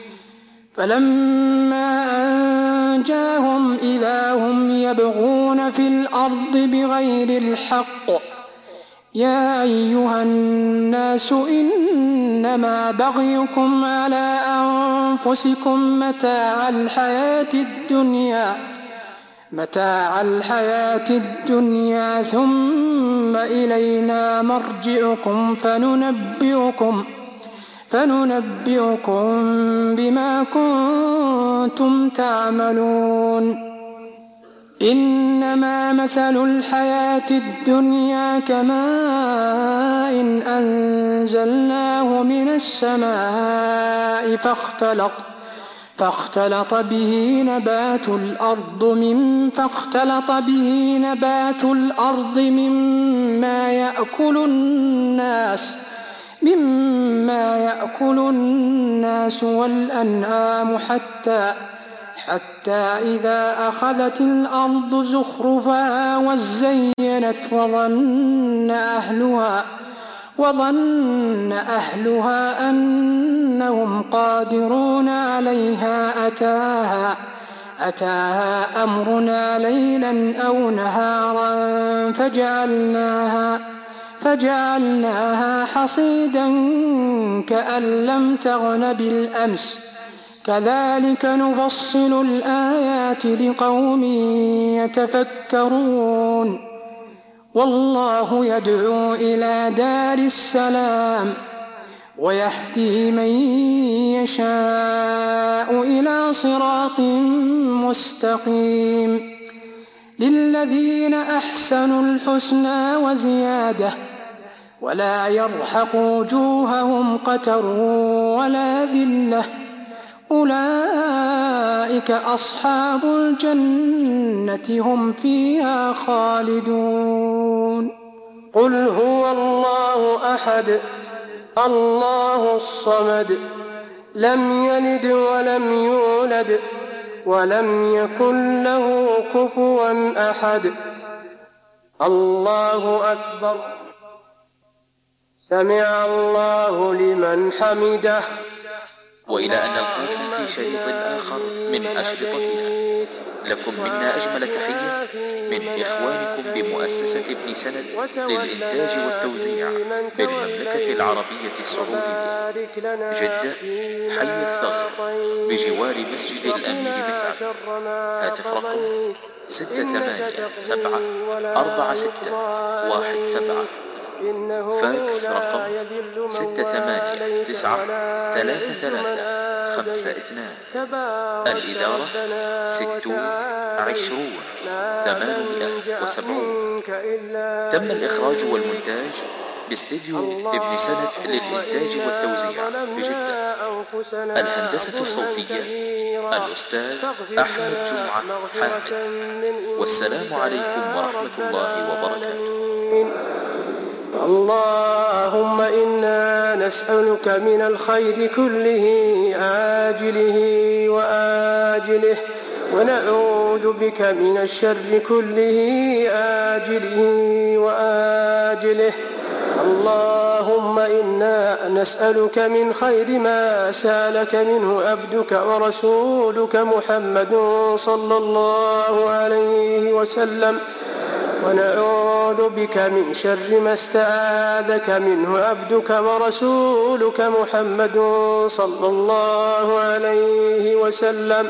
فلما أنجاهم إذا هم يبغون في الأرض بغير الحق يا أيها الناس إنما بغيكم على أنفسكم متاع الحياة الدنيا ثم إلينا مرجعكم فننبئكم بما كنتم تعملون. إنما مثل الحياة الدنيا كماء أنزلناه من السماء فاختلط به نبات الأرض مما يأكل الناس والأنعام حتى إذا أخذت الأرض زخرفها وزينت وظن أهلها أنهم قادرون عليها أتاها أمرنا ليلا أو نهارا فجعلناها حصيدا كأن لم تغن بالأمس كذلك نفصل الآيات لقوم يتفكرون. والله يدعو إلى دار السلام ويهدي من يشاء إلى صراط مستقيم. للذين أحسنوا الحسنى وزيادة ولا يرحق وجوههم قتر ولا ذلة أولئك أصحاب الجنة هم فيها خالدون. قل هو الله أحد الله الصمد لم يلد ولم يولد ولم يكن له كفوا أحد. الله أكبر. سمع الله لمن حمده. وإلى أن نلقاكم في شريط آخر من أشرطتنا، لكم منا أجمل تحية من إخوانكم بمؤسسة ابن سند للإنتاج والتوزيع بالمملكة العربية السعودية، جدة، حي الثغر بجوار مسجد الأمير متعب. هاتف رقم 687466117. فاكس رقم 6893332. الإدارة 26 تم الإخراج والمونتاج باستديو ابن سند للإنتاج والتوزيع بجدة. الهندسة الصوتية الأستاذ أحمد جمعة حامد. والسلام عليكم ورحمة الله وبركاته. اللهم إنا نسألك من الخير كله آجله وآجله، ونعوذ بك من الشر كله آجله وآجله. اللهم إنا نسألك من خير ما سألك منه عبدك ورسولك محمد صلى الله عليه وسلم، ونعوذ بك من شر ما استعاذك منه عبدك ورسولك محمد صلى الله عليه وسلم.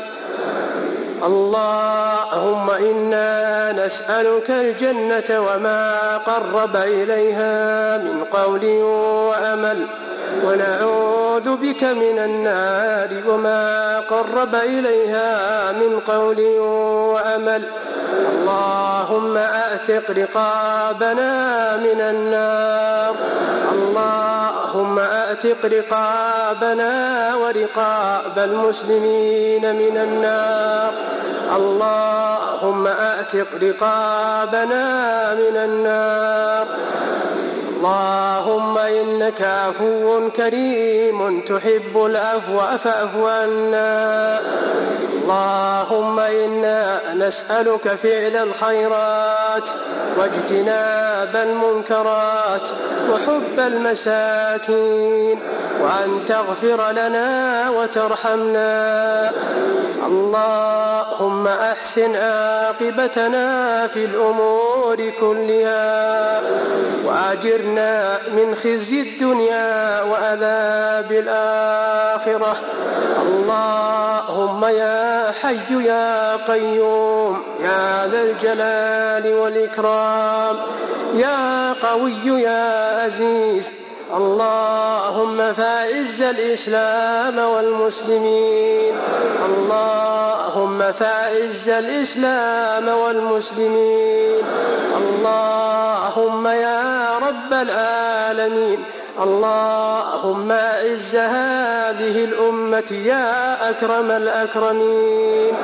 اللهم إنا نسألك الجنة وما قرب إليها من قول وعمل، ونعوذ بك من النار وما قرب إليها من قول وعمل. اللهم أعتق رقابنا من النار، اللهم أعتق رقابنا ورقاب المسلمين من النار، اللهم أعتق رقابنا من النار. اللهم إنك عفو كريم تحب العفو فاعف عنا. اللهم إنا نسألك فعل الخيرات واجتناب المنكرات وحب المساكين، وأن تغفر لنا وترحمنا. اللهم أحسن عاقبتنا في الأمور كلها، وأجرنا من خزي الدنيا وعذاب الآخرة. اللهم يا حي يا قيوم يا ذا الجلال والإكرام، يا قوي يا عزيز، اللهم فاعز الإسلام والمسلمين، اللهم فاعز الإسلام والمسلمين. اللهم يا رب العالمين، اللهم أعز هذه الأمة يا أكرم الأكرمين.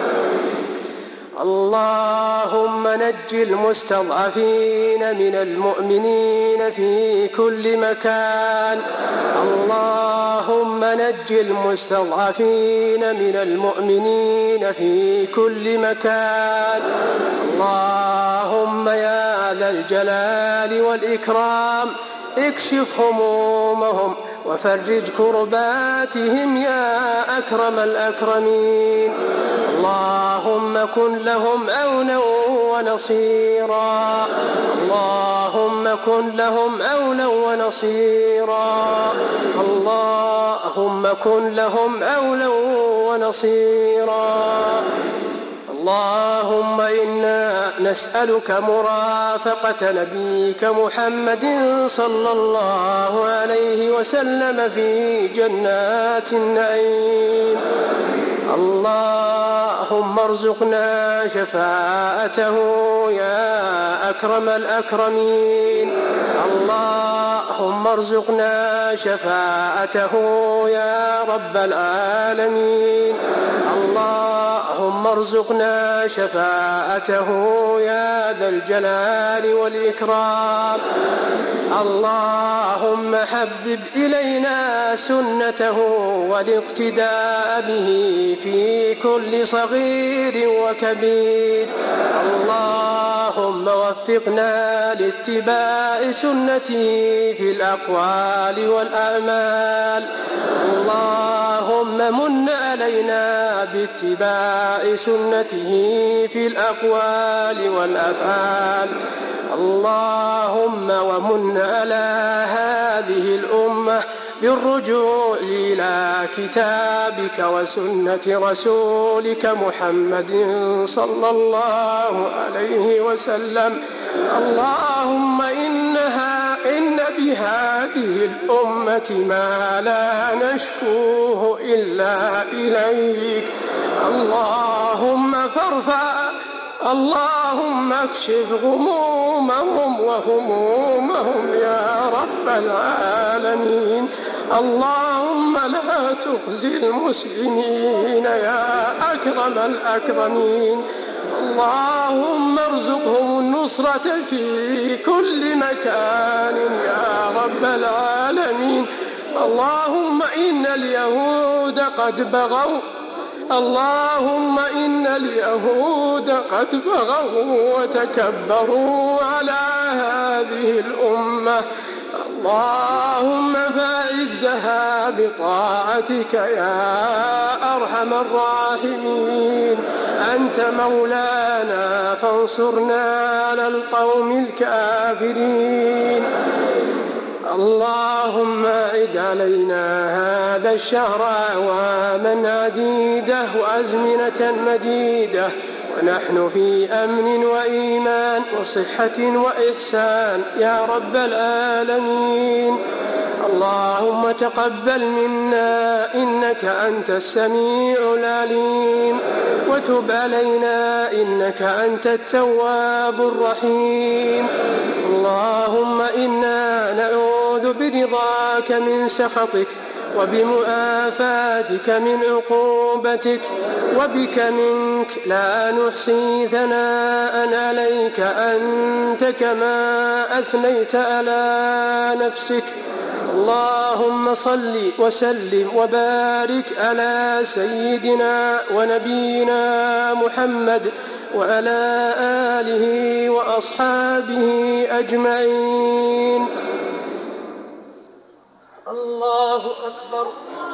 اللهم نج المستضعفين من المؤمنين في كل مكان، اللهم نج المستضعفين من المؤمنين في كل مكان. اللهم يا ذا الجلال والإكرام اكشف همومهم وفرج كرباتهم يا أكرم الأكرمين. اللهم كن لهم عونا ونصيرا، اللهم كن لهم عونا ونصيرا، اللهم كن لهم عونا ونصيرا. اللهم إنا نسألك مرافقة نبيك محمد صلى الله عليه وسلم في جنات النعيم. اللهم ارزقنا شفاعته يا أكرم الأكرمين، اللهم ارزقنا شفاعته يا رب العالمين، اللهم ارزقنا شفاعته يا ذا الجلال والإكرام. اللهم حبب إلينا سنته والاقتداء به في كل صغير وكبير. اللهم وفقنا لاتباع سنته في الأقوال والأعمال. اللهم من علينا باتباع سنته في الأقوال والأفعال. اللهم ومن على هذه الأمة بالرجوع إلى كتابك وسنة رسولك محمد صلى الله عليه وسلم. اللهم إن بهذه الأمة ما لا نشكوه إلا إليك. اللهم اكشف غمومهم وهمومهم يا رب العالمين. اللهم لا تخزي المسلمين يا أكرم الأكرمين. اللهم ارزقهم النصرة في كل مكان يا رب العالمين. اللهم إن اليهود قد بغوا وتكبروا على هذه الأمة. اللهم فأعزها بطاعتك يا أرحم الراحمين. أنت مولانا فانصرنا على القوم الكافرين. اللهم أعد علينا هذا الشهر أعواما عديدة وأزمنة مديدة ونحن في أمن وإيمان وصحة وإحسان يا رب العالمين. اللهم تقبل منا إنك أنت السميع العليم وتب علينا إنك أنت التواب الرحيم. اللهم إنا نعوذ برضاك من سخطك وبمعافاتك من عقوبتك وبك منك لا نحصي ثناء عليك أنت كما أثنيت على نفسك. اللهم صل وسلم وبارك على سيدنا ونبينا محمد وعلى آله وأصحابه أجمعين. الله أكبر.